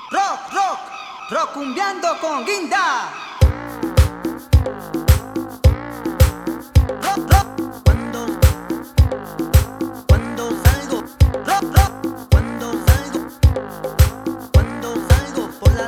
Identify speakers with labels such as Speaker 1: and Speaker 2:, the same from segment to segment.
Speaker 1: Rockumbiando con Guinda. Cuando salgo, por las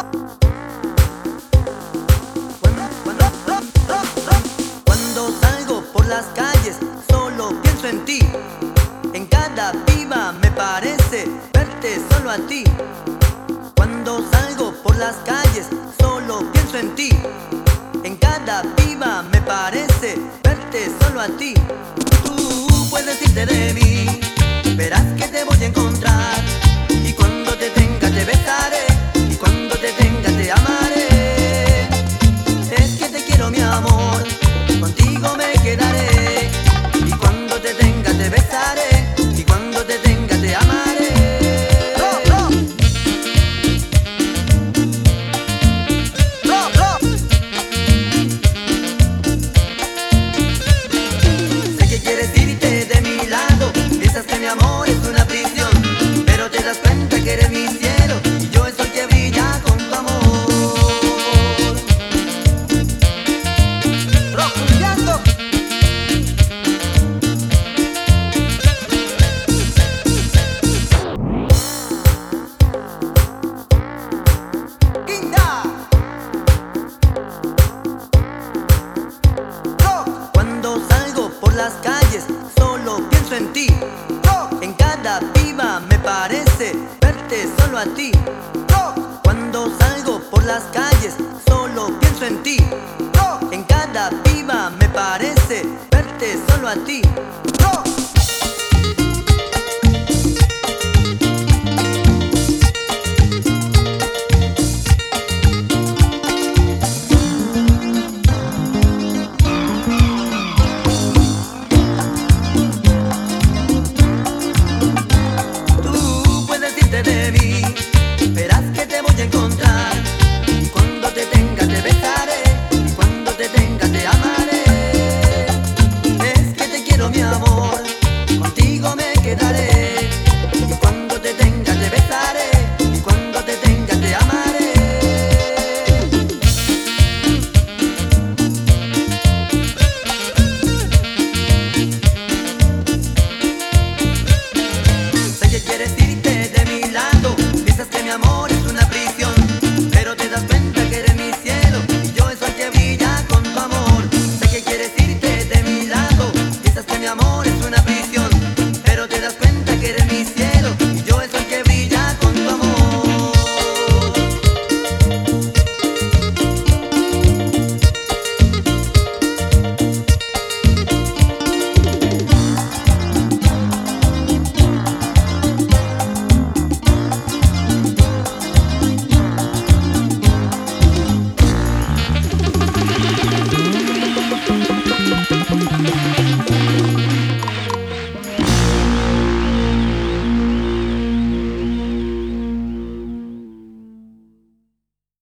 Speaker 1: cuando salgo por las calles, solo pienso en ti. En cada piba me parece verte solo a ti. Cuando salgo por las calles, solo pienso en ti. En cada piba me parece verte solo a ti. Tú puedes irte de mí, verás que te voy a encontrar. Y cuando te tenga te besaré, y cuando te tenga te amaré. Es que te quiero, mi amor, contigo me quedaré. Y cuando te tenga te besaré, y cuando te tenga te amaré. Sé que quieres irte de mi lado, piensas que mi amor es una prisión, pero te das cuenta que eres mi cielo y yo el sol que brilla con tu amor. Rockumbiando. Guinda. Cuando salgo por las calles, solo pienso en ti. En cada piba me parece verte solo a ti. Cuando salgo por las calles, solo pienso en ti. En cada piba me parece verte solo a ti. Tú puedes irte de mí,